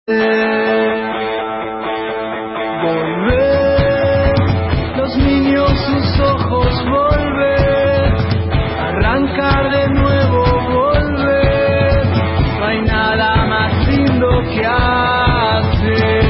Volver, los niños sus ojos volver, arrancar de nuevo volver, no hay nada más lindo que hacer.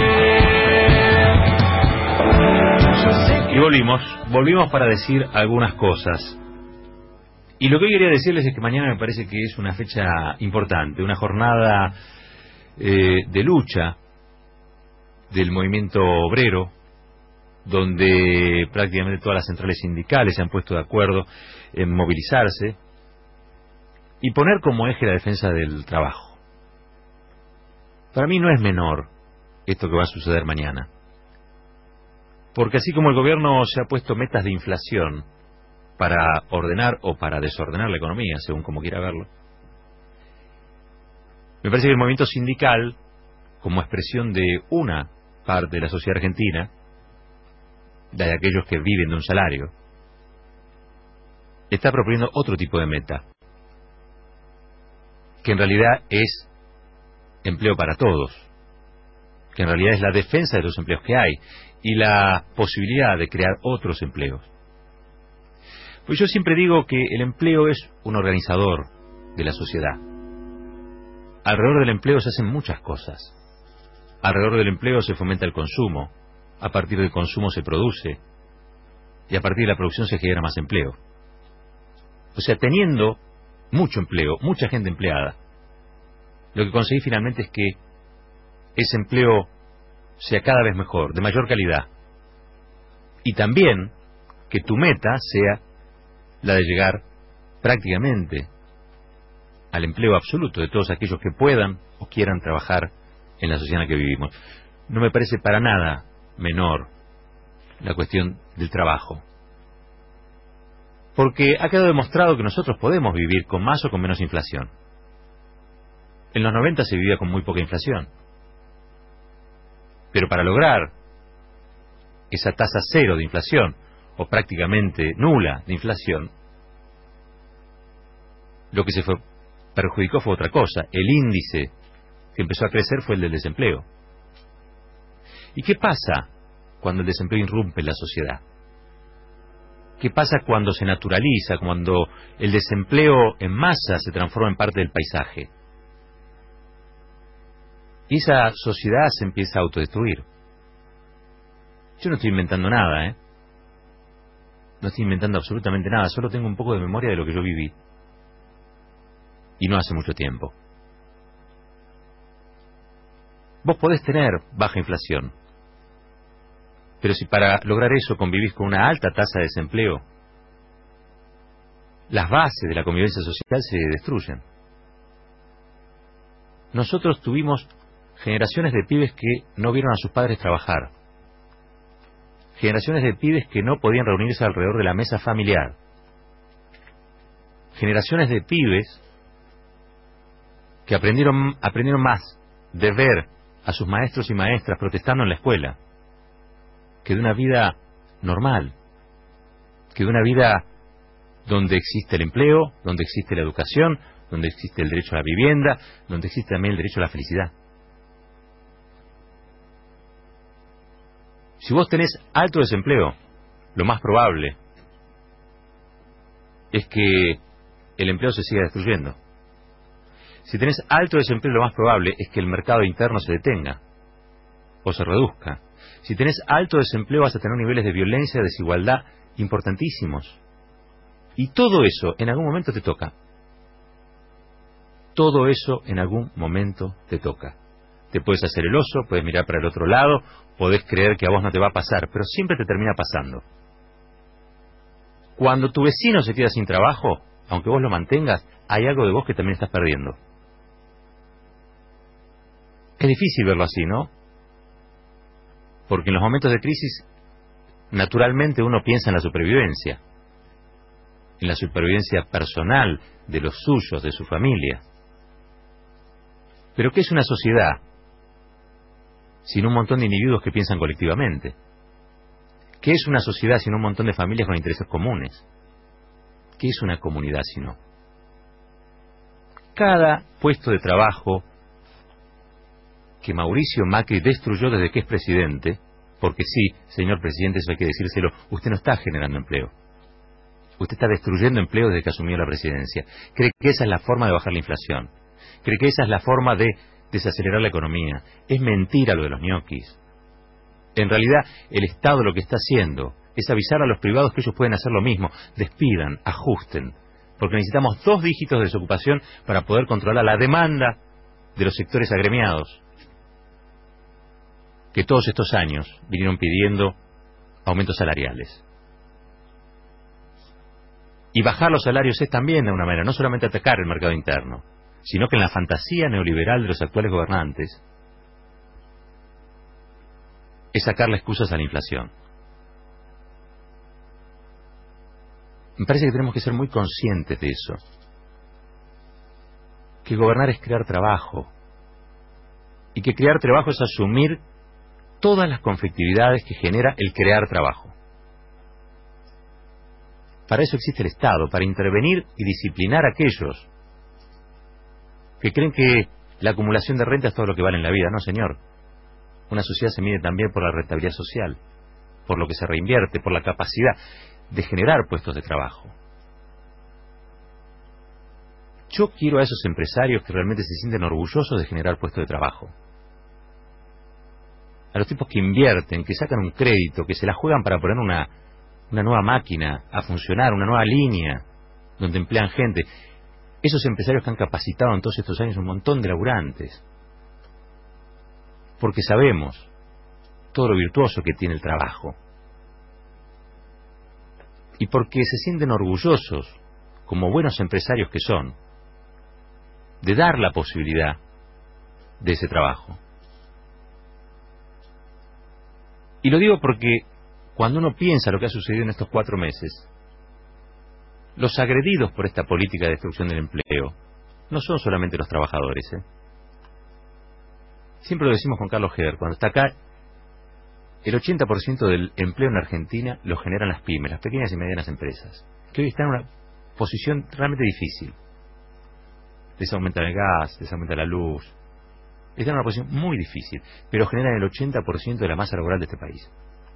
Y volvimos para decir algunas cosas. Y lo que hoy quería decirles es que mañana me parece que es una fecha importante, una jornada de lucha del movimiento obrero, donde prácticamente todas las centrales sindicales se han puesto de acuerdo en movilizarse y poner como eje la defensa del trabajo. Para mí no es menor esto que va a suceder mañana, porque así como el gobierno se ha puesto metas de inflación para ordenar o para desordenar la economía, según como quiera verlo, me parece que el movimiento sindical, como expresión de una parte de la sociedad argentina, de aquellos que viven de un salario, está proponiendo otro tipo de meta, que en realidad es empleo para todos, que en realidad es la defensa de los empleos que hay y la posibilidad de crear otros empleos. Pues yo siempre digo que el empleo es un organizador de la sociedad. Alrededor del empleo se hacen muchas cosas. Alrededor del empleo se fomenta el consumo, a partir del consumo se produce, y a partir de la producción se genera más empleo. O sea, teniendo mucho empleo, mucha gente empleada, lo que conseguí finalmente es que ese empleo sea cada vez mejor, de mayor calidad, y también que tu meta sea la de llegar prácticamente al empleo absoluto de todos aquellos que puedan o quieran trabajar en la sociedad en la que vivimos. No me parece para nada menor la cuestión del trabajo, porque ha quedado demostrado que nosotros podemos vivir con más o con menos inflación. En los 90 se vivía con muy poca inflación, pero para lograr esa tasa cero de inflación, o prácticamente nula de inflación, lo que se perjudicó fue otra cosa. El índice que empezó a crecer fue el del desempleo. ¿Y qué pasa cuando el desempleo irrumpe en la sociedad? ¿Qué pasa cuando se naturaliza, cuando el desempleo en masa se transforma en parte del paisaje? Y esa sociedad se empieza a autodestruir. Yo no estoy inventando nada, ¿eh? No estoy inventando absolutamente nada, solo tengo un poco de memoria de lo que yo viví. Y no hace mucho tiempo. Vos podés tener baja inflación, pero si para lograr eso convivís con una alta tasa de desempleo, las bases de la convivencia social se destruyen. Nosotros tuvimos generaciones de pibes que no vieron a sus padres trabajar, generaciones de pibes que no podían reunirse alrededor de la mesa familiar, generaciones de pibes que aprendieron más de ver a sus maestros y maestras protestando en la escuela que de una vida normal, que de una vida donde existe el empleo, donde existe la educación, donde existe el derecho a la vivienda, donde existe también el derecho a la felicidad. Si vos tenés alto desempleo, lo más probable es que el empleo se siga destruyendo. Si tenés alto desempleo, lo más probable es que el mercado interno se detenga o se reduzca. Si tenés alto desempleo, vas a tener niveles de violencia, de desigualdad importantísimos. Y todo eso en algún momento te toca. Todo eso en algún momento te toca. Te puedes hacer el oso, puedes mirar para el otro lado, podés creer que a vos no te va a pasar, pero siempre te termina pasando. Cuando tu vecino se queda sin trabajo, aunque vos lo mantengas, hay algo de vos que también estás perdiendo. Es difícil verlo así, ¿no? Porque en los momentos de crisis, naturalmente uno piensa en la supervivencia personal de los suyos, de su familia. Pero ¿qué es una sociedad sin un montón de individuos que piensan colectivamente? ¿Qué es una sociedad sin un montón de familias con intereses comunes? ¿Qué es una comunidad si no? Cada puesto de trabajo que Mauricio Macri destruyó desde que es presidente, porque sí, señor presidente, eso hay que decírselo, usted no está generando empleo. Usted está destruyendo empleo desde que asumió la presidencia. Cree que esa es la forma de bajar la inflación. Cree que esa es la forma de desacelerar la economía. Es mentira lo de los ñoquis. En realidad, el Estado lo que está haciendo es avisar a los privados que ellos pueden hacer lo mismo. Despidan, ajusten. Porque necesitamos 2 dígitos de desocupación para poder controlar la demanda de los sectores agremiados, que todos estos años vinieron pidiendo aumentos salariales. Y bajar los salarios es también, de una manera, no solamente atacar el mercado interno, sino que en la fantasía neoliberal de los actuales gobernantes es sacarle excusas a la inflación. Me parece que tenemos que ser muy conscientes de eso. Que gobernar es crear trabajo. Y que crear trabajo es asumir todas las conflictividades que genera el crear trabajo. Para eso existe el Estado, para intervenir y disciplinar a aquellos que creen que la acumulación de renta es todo lo que vale en la vida. No, señor. Una sociedad se mide también por la rentabilidad social, por lo que se reinvierte, por la capacidad de generar puestos de trabajo. Yo quiero a esos empresarios que realmente se sienten orgullosos de generar puestos de trabajo. A los tipos que invierten, que sacan un crédito, que se la juegan para poner una nueva máquina a funcionar, una nueva línea donde emplean gente. Esos empresarios que han capacitado en todos estos años un montón de laburantes. Porque sabemos todo lo virtuoso que tiene el trabajo. Y porque se sienten orgullosos, como buenos empresarios que son, de dar la posibilidad de ese trabajo. Y lo digo porque cuando uno piensa lo que ha sucedido en estos 4 meses, los agredidos por esta política de destrucción del empleo no son solamente los trabajadores. Siempre lo decimos con Carlos Heder, cuando está acá, el 80% del empleo en Argentina lo generan las pymes, las pequeñas y medianas empresas, que hoy están en una posición realmente difícil. Les aumenta el gas, les aumenta la luz, están en una posición muy difícil, pero generan el 80% de la masa laboral de este país.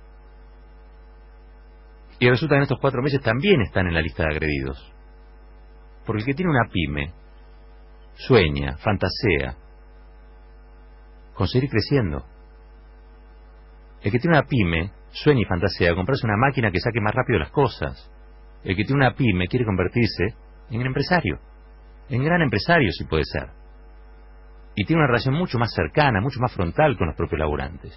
Y resulta que en estos 4 meses también están en la lista de agredidos. Porque el que tiene una pyme sueña, fantasea con seguir creciendo. El que tiene una pyme sueña y fantasea con comprarse una máquina que saque más rápido las cosas. El que tiene una pyme quiere convertirse en empresario, en gran empresario si puede ser. Y tiene una relación mucho más cercana, mucho más frontal con los propios laburantes.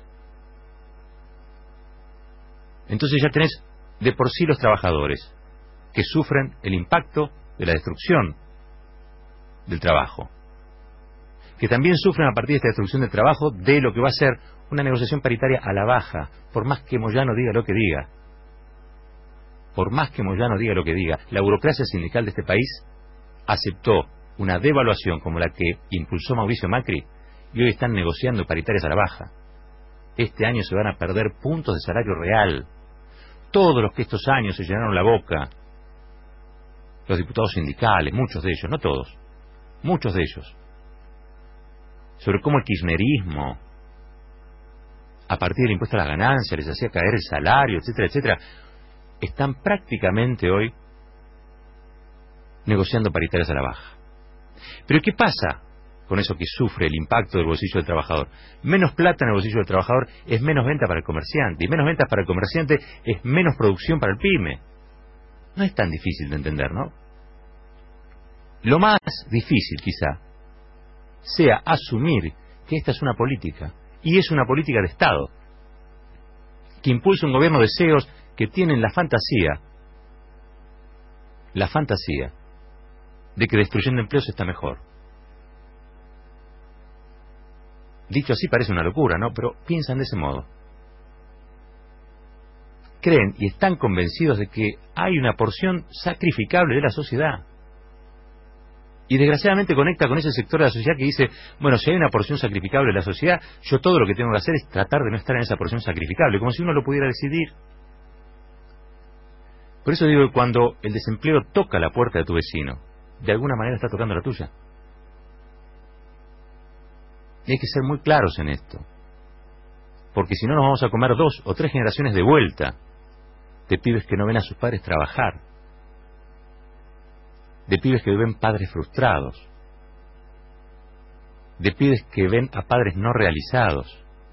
Entonces ya tenés de por sí los trabajadores que sufren el impacto de la destrucción del trabajo, que también sufren a partir de esta destrucción del trabajo de lo que va a ser una negociación paritaria a la baja, por más que Moyano diga lo que diga. Por más que Moyano diga lo que diga, la burocracia sindical de este país aceptó una devaluación como la que impulsó Mauricio Macri y hoy están negociando paritarias a la baja. Este año se van a perder puntos de salario real. Todos los que estos años se llenaron la boca, los diputados sindicales, muchos de ellos, no todos, muchos de ellos, sobre cómo el kirchnerismo, a partir del impuesto a las ganancias, les hacía caer el salario, etcétera, etcétera, están prácticamente hoy negociando paritarias a la baja. Pero ¿qué pasa con eso que sufre el impacto del bolsillo del trabajador? Menos plata en el bolsillo del trabajador es menos venta para el comerciante, y menos ventas para el comerciante es menos producción para el pyme. No es tan difícil de entender, ¿no? Lo más difícil, quizá, sea asumir que esta es una política, y es una política de Estado, que impulsa un gobierno de CEOs que tienen la fantasía de que destruyendo empleos está mejor. Dicho así parece una locura, ¿no? Pero piensan de ese modo. Creen y están convencidos de que hay una porción sacrificable de la sociedad. Y desgraciadamente conecta con ese sector de la sociedad que dice, bueno, si hay una porción sacrificable de la sociedad, yo todo lo que tengo que hacer es tratar de no estar en esa porción sacrificable, como si uno lo pudiera decidir. Por eso digo que cuando el desempleo toca la puerta de tu vecino, de alguna manera está tocando la tuya. Y hay que ser muy claros en esto, porque si no nos vamos a comer 2 o 3 generaciones de vuelta de pibes que no ven a sus padres trabajar, de pibes que ven padres frustrados, de pibes que ven a padres no realizados,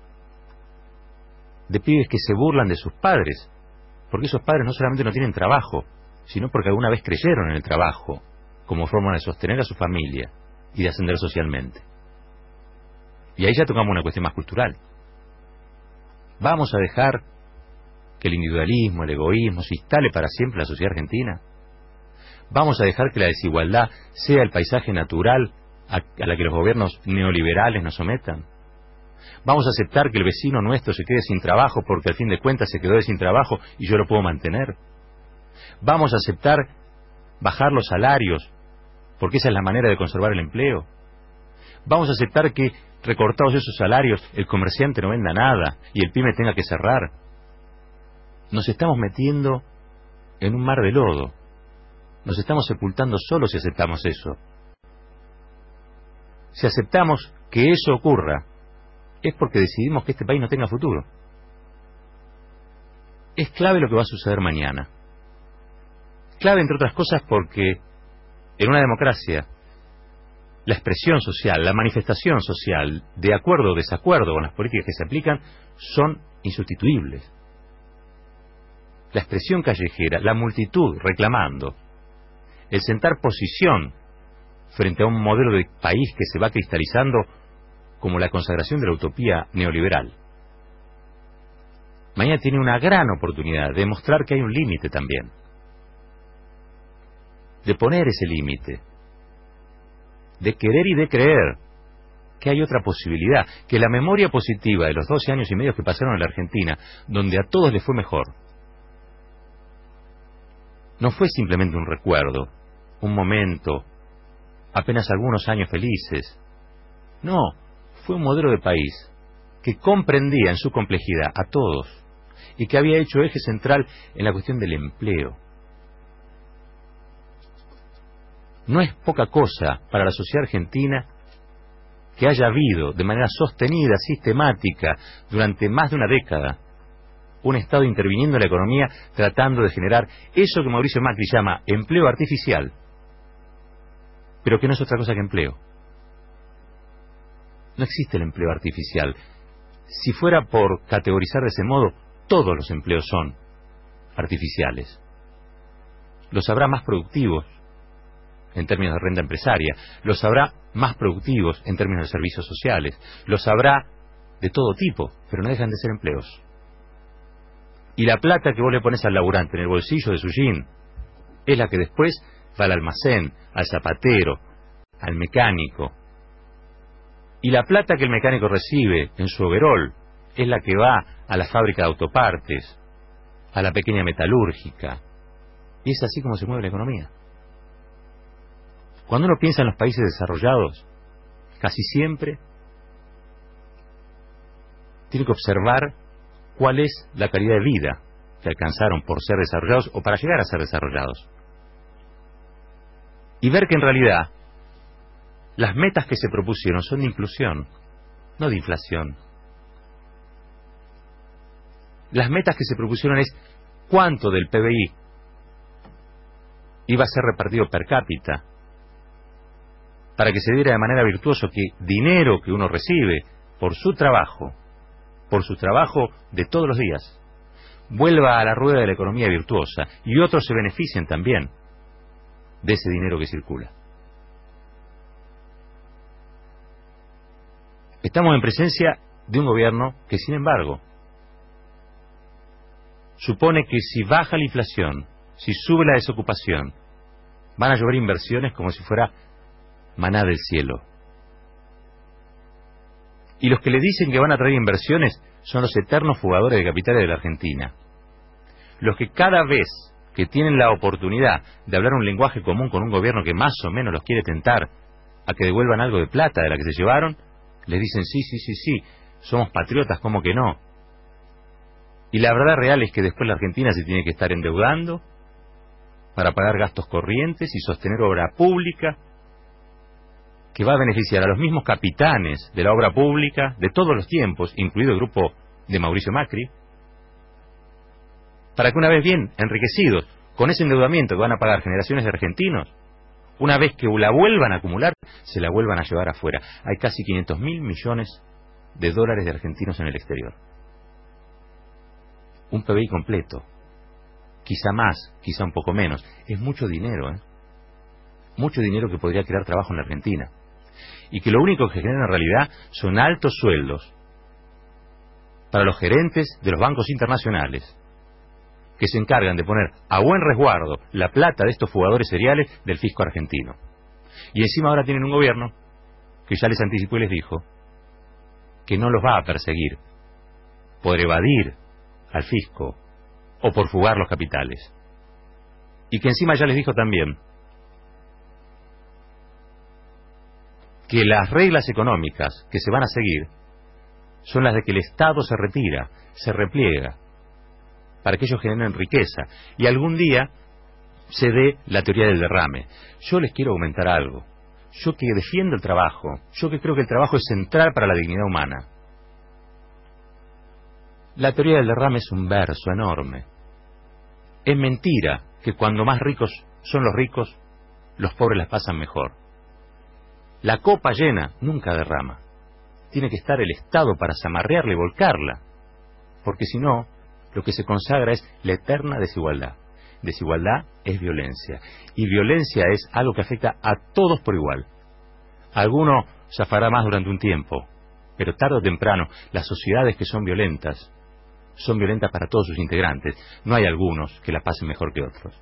de pibes que se burlan de sus padres, porque esos padres no solamente no tienen trabajo, sino porque alguna vez creyeron en el trabajo como forma de sostener a su familia y de ascender socialmente. Y ahí ya tocamos una cuestión más cultural. ¿Vamos a dejar que el individualismo, el egoísmo se instale para siempre en la sociedad argentina? ¿Vamos a dejar que la desigualdad sea el paisaje natural a la que los gobiernos neoliberales nos sometan? ¿Vamos a aceptar que el vecino nuestro se quede sin trabajo porque al fin de cuentas se quedó sin trabajo y yo lo puedo mantener? ¿Vamos a aceptar bajar los salarios porque esa es la manera de conservar el empleo? ¿Vamos a aceptar que, recortados esos salarios, el comerciante no venda nada y el pyme tenga que cerrar? Nos estamos metiendo en un mar de lodo. Nos estamos sepultando solos si aceptamos eso. Si aceptamos que eso ocurra, es porque decidimos que este país no tenga futuro. Es clave lo que va a suceder mañana. Clave, entre otras cosas, porque en una democracia la expresión social, la manifestación social, de acuerdo o desacuerdo con las políticas que se aplican, son insustituibles. La expresión callejera, la multitud reclamando, el sentar posición frente a un modelo de país que se va cristalizando como la consagración de la utopía neoliberal. Mañana tiene una gran oportunidad de mostrar que hay un límite también, de poner ese límite, de querer y de creer que hay otra posibilidad, que la memoria positiva de los 12 años y medio que pasaron en la Argentina, donde a todos les fue mejor, no fue simplemente un recuerdo, un momento, apenas algunos años felices. No, fue un modelo de país que comprendía en su complejidad a todos y que había hecho eje central en la cuestión del empleo. No es poca cosa para la sociedad argentina que haya habido de manera sostenida, sistemática, durante más de una década, un Estado interviniendo en la economía tratando de generar eso que Mauricio Macri llama empleo artificial, pero que no es otra cosa que empleo. No existe el empleo artificial. Si fuera por categorizar de ese modo, todos los empleos son artificiales. Los habrá más productivos en términos de renta empresaria, los habrá más productivos en términos de servicios sociales, los habrá de todo tipo, pero no dejan de ser empleos. Y la plata que vos le pones al laburante en el bolsillo de su jean es la que después va al almacén, al zapatero, al mecánico. Y la plata que el mecánico recibe en su overol es la que va a la fábrica de autopartes, a la pequeña metalúrgica. Y es así como se mueve la economía. Cuando uno piensa en los países desarrollados, casi siempre tiene que observar cuál es la calidad de vida que alcanzaron por ser desarrollados o para llegar a ser desarrollados. Y ver que en realidad las metas que se propusieron son de inclusión, no de inflación. Las metas que se propusieron es cuánto del PBI iba a ser repartido per cápita, para que se diera de manera virtuosa que dinero que uno recibe por su trabajo de todos los días, vuelva a la rueda de la economía virtuosa y otros se beneficien también de ese dinero que circula. Estamos en presencia de un gobierno que, sin embargo, supone que si baja la inflación, si sube la desocupación, van a llover inversiones como si fuera maná del cielo. Y los que le dicen que van a traer inversiones son los eternos fugadores de capitales de la Argentina. Los que cada vez que tienen la oportunidad de hablar un lenguaje común con un gobierno que más o menos los quiere tentar a que devuelvan algo de plata de la que se llevaron, les dicen sí, somos patriotas, ¿cómo que no? Y la verdad real es que después la Argentina se tiene que estar endeudando para pagar gastos corrientes y sostener obra pública que va a beneficiar a los mismos capitanes de la obra pública de todos los tiempos, incluido el grupo de Mauricio Macri, para que una vez bien enriquecidos con ese endeudamiento que van a pagar generaciones de argentinos, una vez que la vuelvan a acumular, se la vuelvan a llevar afuera. Hay casi 500.000 millones de dólares de argentinos en el exterior. Un PBI completo. Quizá más, quizá un poco menos. Es mucho dinero, ¿eh? Mucho dinero que podría crear trabajo en la Argentina. Y que lo único que genera en realidad son altos sueldos para los gerentes de los bancos internacionales, que se encargan de poner a buen resguardo la plata de estos fugadores seriales del fisco argentino. Y encima ahora tienen un gobierno que ya les anticipó y les dijo que no los va a perseguir por evadir al fisco o por fugar los capitales. Y que encima ya les dijo también que las reglas económicas que se van a seguir son las de que el Estado se retira, se repliega, para que ellos generen riqueza y algún día se dé la teoría del derrame. Yo les quiero comentar algo. Yo que defiendo el trabajo, yo que creo que el trabajo es central para la dignidad humana. La teoría del derrame es un verso enorme. Es mentira que cuando más ricos son los ricos, los pobres las pasan mejor. La copa llena nunca derrama. Tiene que estar el Estado para zamarrearla y volcarla, porque si no, lo que se consagra es la eterna desigualdad. Desigualdad es violencia, y violencia es algo que afecta a todos por igual. Alguno zafará más durante un tiempo, pero tarde o temprano las sociedades que son violentas para todos sus integrantes. No hay algunos que la pasen mejor que otros.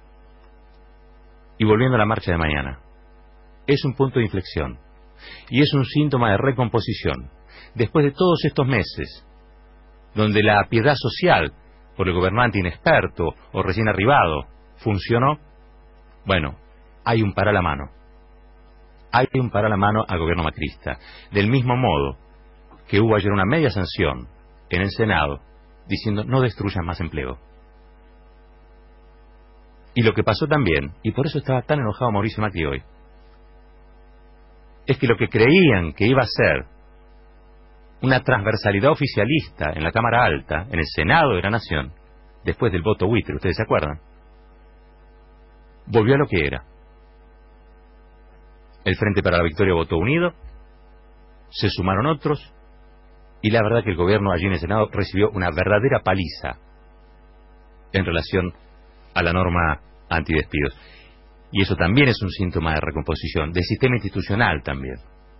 Y volviendo a la marcha de mañana, es un punto de inflexión y es un síntoma de recomposición. Después de todos estos meses, donde la piedad social por el gobernante inexperto o recién arribado funcionó, bueno, hay un para la mano. Hay un para la mano al gobierno macrista. Del mismo modo que hubo ayer una media sanción en el Senado diciendo no destruyan más empleo. Y lo que pasó también, y por eso estaba tan enojado Mauricio Macri hoy, es que lo que creían que iba a ser una transversalidad oficialista en la Cámara Alta, en el Senado de la Nación, después del voto buitre, ¿ustedes se acuerdan? Volvió a lo que era. El Frente para la Victoria votó unido, se sumaron otros, y la verdad que el gobierno allí en el Senado recibió una verdadera paliza en relación a la norma antidespidos. Y eso también es un síntoma de recomposición, del sistema institucional también.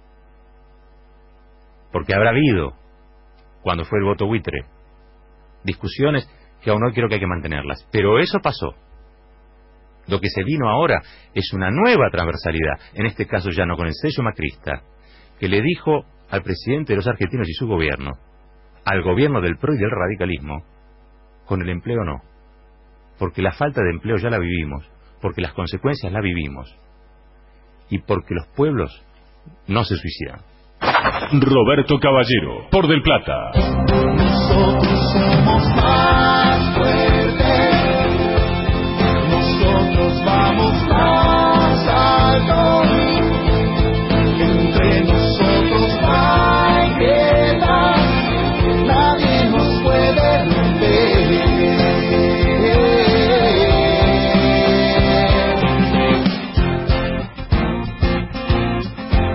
Porque habrá habido, cuando fue el voto buitre, discusiones que aún hoy creo que hay que mantenerlas. Pero eso pasó. Lo que se vino ahora es una nueva transversalidad, en este caso ya no con el sello macrista, que le dijo al presidente de los argentinos y su gobierno, al gobierno del PRO y del radicalismo, con el empleo no. Porque la falta de empleo ya la vivimos, porque las consecuencias las vivimos, y porque los pueblos no se suicidan. Roberto Caballero, por Del Plata. Nosotros somos más.